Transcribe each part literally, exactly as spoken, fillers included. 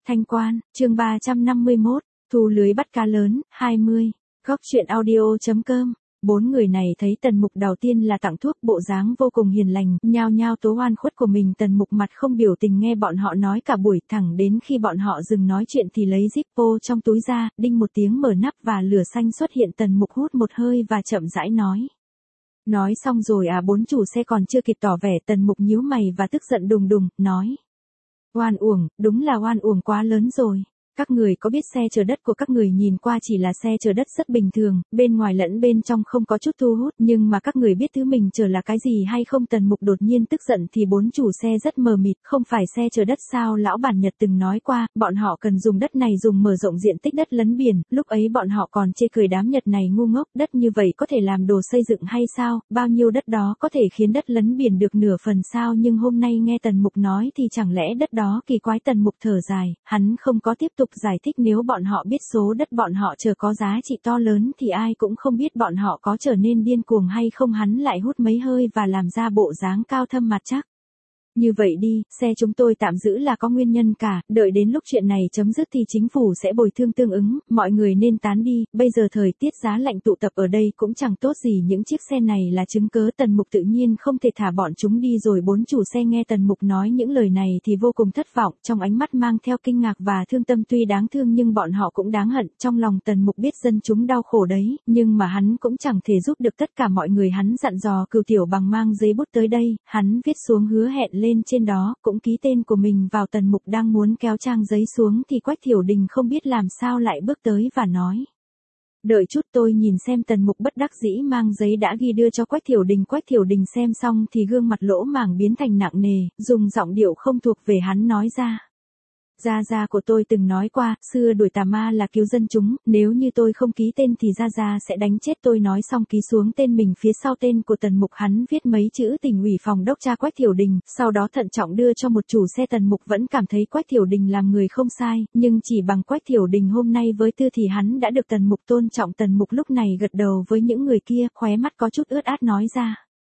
Thanh Quan, chương ba trăm năm mươi mốt, thu lưới bắt cá lớn, hai mươi, góc truyện audio.com. Bốn người này thấy Tần Mục đầu tiên là tặng thuốc, bộ dáng vô cùng hiền lành, nhao nhao tố oan khuất của mình. Tần Mục mặt không biểu tình nghe bọn họ nói cả buổi, thẳng đến khi bọn họ dừng nói chuyện thì lấy Zippo trong túi ra, đinh một tiếng mở nắp và lửa xanh xuất hiện. Tần Mục hút một hơi và chậm rãi nói. Nói xong rồi à? Bốn chủ xe còn chưa kịp tỏ vẻ, Tần Mục nhíu mày và tức giận đùng đùng, nói. Oan uổng, đúng là oan uổng quá lớn rồi. Các người có biết xe chở đất của các người nhìn qua chỉ là xe chở đất rất bình thường, bên ngoài lẫn bên trong không có chút thu hút, nhưng mà các người biết thứ mình chở là cái gì hay không? Tần Mục đột nhiên tức giận thì bốn chủ xe rất mờ mịt, không phải xe chở đất sao? Lão bản Nhật từng nói qua, bọn họ cần dùng đất này dùng mở rộng diện tích đất lấn biển, lúc ấy bọn họ còn chê cười đám Nhật này ngu ngốc, đất như vậy có thể làm đồ xây dựng hay sao? Bao nhiêu đất đó có thể khiến đất lấn biển được nửa phần sao? Nhưng hôm nay nghe Tần Mục nói thì chẳng lẽ đất đó kỳ quái? Tần Mục thở dài, hắn không có tiếp tục giải thích. Nếu bọn họ biết số đất bọn họ chờ có giá trị to lớn thì ai cũng không biết bọn họ có trở nên điên cuồng hay không. Hắn lại hút mấy hơi và làm ra bộ dáng cao thâm mặt chắc. Như vậy đi, xe chúng tôi tạm giữ là có nguyên nhân cả, đợi đến lúc chuyện này chấm dứt thì chính phủ sẽ bồi thường tương ứng, mọi người nên tán đi, bây giờ thời tiết giá lạnh tụ tập ở đây cũng chẳng tốt gì. Những chiếc xe này là chứng cớ. Tần Mục tự nhiên không thể thả bọn chúng đi rồi. Bốn chủ xe nghe Tần Mục nói những lời này thì vô cùng thất vọng, trong ánh mắt mang theo kinh ngạc và thương tâm. Tuy đáng thương nhưng bọn họ cũng đáng hận, trong lòng Tần Mục biết dân chúng đau khổ đấy, nhưng mà hắn cũng chẳng thể giúp được tất cả mọi người. Hắn dặn dò Cửu Tiểu Bằng mang giấy bút tới đây, hắn viết xuống hứa hẹn lên trên đó, cũng ký tên của mình vào. Tần Mục đang muốn kéo trang giấy xuống thì Quách Thiểu Đình không biết làm sao lại bước tới và nói. Đợi chút, tôi nhìn xem. Tần Mục bất đắc dĩ mang giấy đã ghi đưa cho Quách Thiểu Đình. Quách Thiểu Đình xem xong thì gương mặt lỗ mảng biến thành nặng nề, dùng giọng điệu không thuộc về hắn nói ra. Gia Gia của tôi từng nói qua, xưa đuổi tà ma là cứu dân chúng, nếu như tôi không ký tên thì Gia Gia sẽ đánh chết tôi. Nói xong ký xuống tên mình phía sau tên của Tần Mục. Hắn viết mấy chữ Tỉnh ủy phòng đốc tra Quách Thiểu Đình, sau đó thận trọng đưa cho một chủ xe. Tần Mục vẫn cảm thấy Quách Thiểu Đình làm người không sai, nhưng chỉ bằng Quách Thiểu Đình hôm nay với tư thì hắn đã được Tần Mục tôn trọng. Tần Mục lúc này gật đầu với những người kia, khóe mắt có chút ướt át nói ra.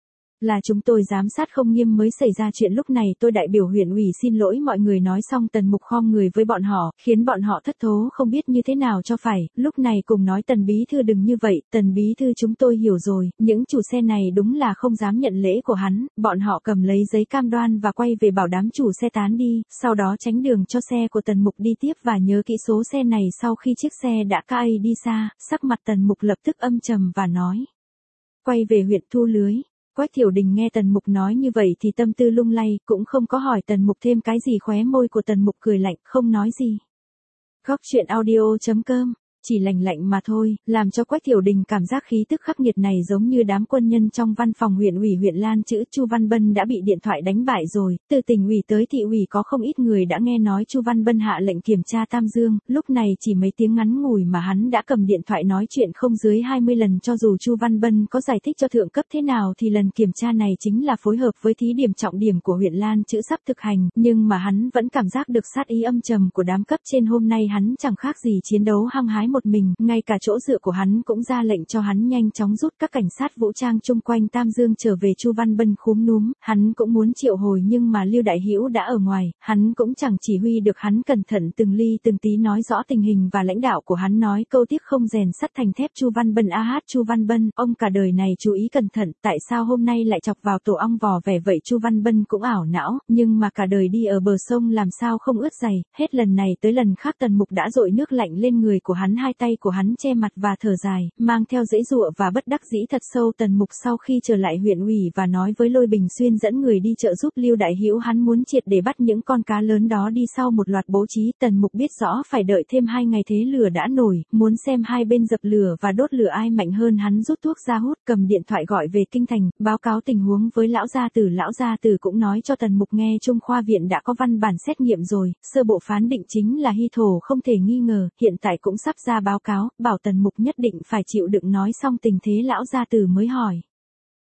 Là chúng tôi giám sát không nghiêm mới xảy ra chuyện lúc này, tôi đại biểu huyện ủy xin lỗi mọi người. Nói xong Tần Mục khom người với bọn họ, khiến bọn họ thất thố không biết như thế nào cho phải, lúc này cùng nói Tần bí thư đừng như vậy. Tần bí thư chúng tôi hiểu rồi. Những chủ xe này đúng là không dám nhận lễ của hắn, bọn họ cầm lấy giấy cam đoan và quay về bảo đám chủ xe tán đi, sau đó tránh đường cho xe của Tần Mục đi tiếp và nhớ kỹ số xe này. Sau khi chiếc xe đã cai đi xa, sắc mặt Tần Mục lập tức âm trầm và nói. Quay về huyện thu lưới. Quách Thiểu Đình nghe Tần Mục nói như vậy thì tâm tư lung lay, cũng không có hỏi Tần Mục thêm cái gì. Khóe môi của Tần Mục cười lạnh, không nói gì. Góc truyện audio.com. Chỉ lạnh lạnh mà thôi, làm cho Quách Thiểu Đình cảm giác khí tức khắc nghiệt này giống như đám quân nhân trong văn phòng huyện ủy huyện Lan chữ. Chu Văn Bân đã bị điện thoại đánh bại rồi, từ tỉnh ủy tới thị ủy có không ít người đã nghe nói Chu Văn Bân hạ lệnh kiểm tra Tam Dương, lúc này chỉ mấy tiếng ngắn ngủi mà hắn đã cầm điện thoại nói chuyện không dưới hai mươi lần. Cho dù Chu Văn Bân có giải thích cho thượng cấp thế nào thì lần kiểm tra này chính là phối hợp với thí điểm trọng điểm của huyện Lan chữ sắp thực hành, nhưng mà hắn vẫn cảm giác được sát ý âm trầm của đám cấp trên. Hôm nay hắn chẳng khác gì chiến đấu hăng hái một mình, ngay cả chỗ dựa của hắn cũng ra lệnh cho hắn nhanh chóng rút các cảnh sát vũ trang chung quanh Tam Dương trở về. Chu Văn Bân khúm núm, hắn cũng muốn triệu hồi nhưng mà Lưu Đại Hữu đã ở ngoài, hắn cũng chẳng chỉ huy được. Hắn cẩn thận từng ly từng tí nói rõ tình hình và lãnh đạo của hắn nói câu tiếc không rèn sắt thành thép. Chu Văn Bân a hát Chu Văn Bân, ông cả đời này chú ý cẩn thận, tại sao hôm nay lại chọc vào tổ ong vò vẻ vậy? Chu Văn Bân cũng ảo não, nhưng mà cả đời đi ở bờ sông làm sao không ướt giày, hết lần này tới lần khác Tần Mục đã dội nước lạnh lên người của hắn. Hai tay của hắn che mặt và thở dài, mang theo giãy giụa và bất đắc dĩ thật sâu. Tần Mục sau khi trở lại huyện ủy và nói với Lôi Bình Xuyên dẫn người đi trợ giúp Lưu Đại Hữu, hắn muốn triệt để bắt những con cá lớn đó đi. Sau một loạt bố trí, Tần Mục biết rõ phải đợi thêm hai ngày thế lửa đã nổi, muốn xem hai bên dập lửa và đốt lửa ai mạnh hơn. Hắn rút thuốc ra hút, cầm điện thoại gọi về kinh thành, báo cáo tình huống với lão gia tử. Lão gia tử cũng nói cho Tần Mục nghe Trung khoa viện đã có văn bản xét nghiệm rồi, sơ bộ phán định chính là hy thổ không thể nghi ngờ, hiện tại cũng sắp ra báo cáo, bảo Tần Mục nhất định phải chịu đựng. Nói xong tình thế lão gia tử mới hỏi.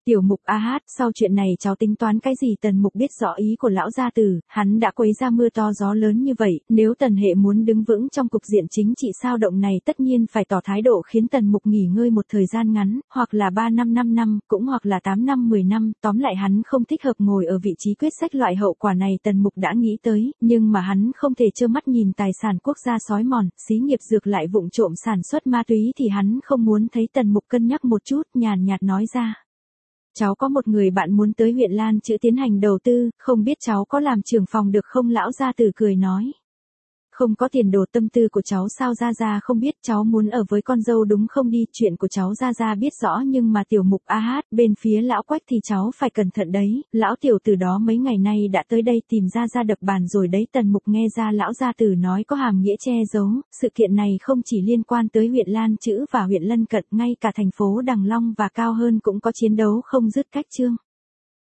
Tiểu Mục a hát, sau chuyện này cháu tính toán cái gì? Tần Mục biết rõ ý của lão gia tử, hắn đã quấy ra mưa to gió lớn như vậy, nếu Tần Hệ muốn đứng vững trong cục diện chính trị sao động này tất nhiên phải tỏ thái độ khiến Tần Mục nghỉ ngơi một thời gian ngắn, hoặc là ba năm năm năm, cũng hoặc là tám năm mười năm, tóm lại hắn không thích hợp ngồi ở vị trí quyết sách. Loại hậu quả này Tần Mục đã nghĩ tới, nhưng mà hắn không thể trơ mắt nhìn tài sản quốc gia xói mòn, xí nghiệp dược lại vụng trộm sản xuất ma túy thì hắn không muốn thấy. Tần Mục cân nhắc một chút, nhàn nhạt nói ra. Cháu có một người bạn muốn tới huyện Lan Chữ tiến hành đầu tư, không biết cháu có làm trưởng phòng được không? Lão gia tử cười nói. Không có tiền đồ. Tâm tư của cháu sao Gia Gia không biết? Cháu muốn ở với con dâu đúng không? Đi, chuyện của cháu Gia Gia biết rõ, nhưng mà Tiểu Mục a hát, bên phía lão Quách thì cháu phải cẩn thận đấy, lão tiểu tử đó mấy ngày nay đã tới đây tìm Gia Gia đập bàn rồi đấy. Tần Mục nghe ra lão gia tử nói có hàm nghĩa che giấu, sự kiện này không chỉ liên quan tới huyện Lan Chữ và huyện lân cận, ngay cả thành phố Đằng Long và cao hơn cũng có chiến đấu không dứt. Cách chương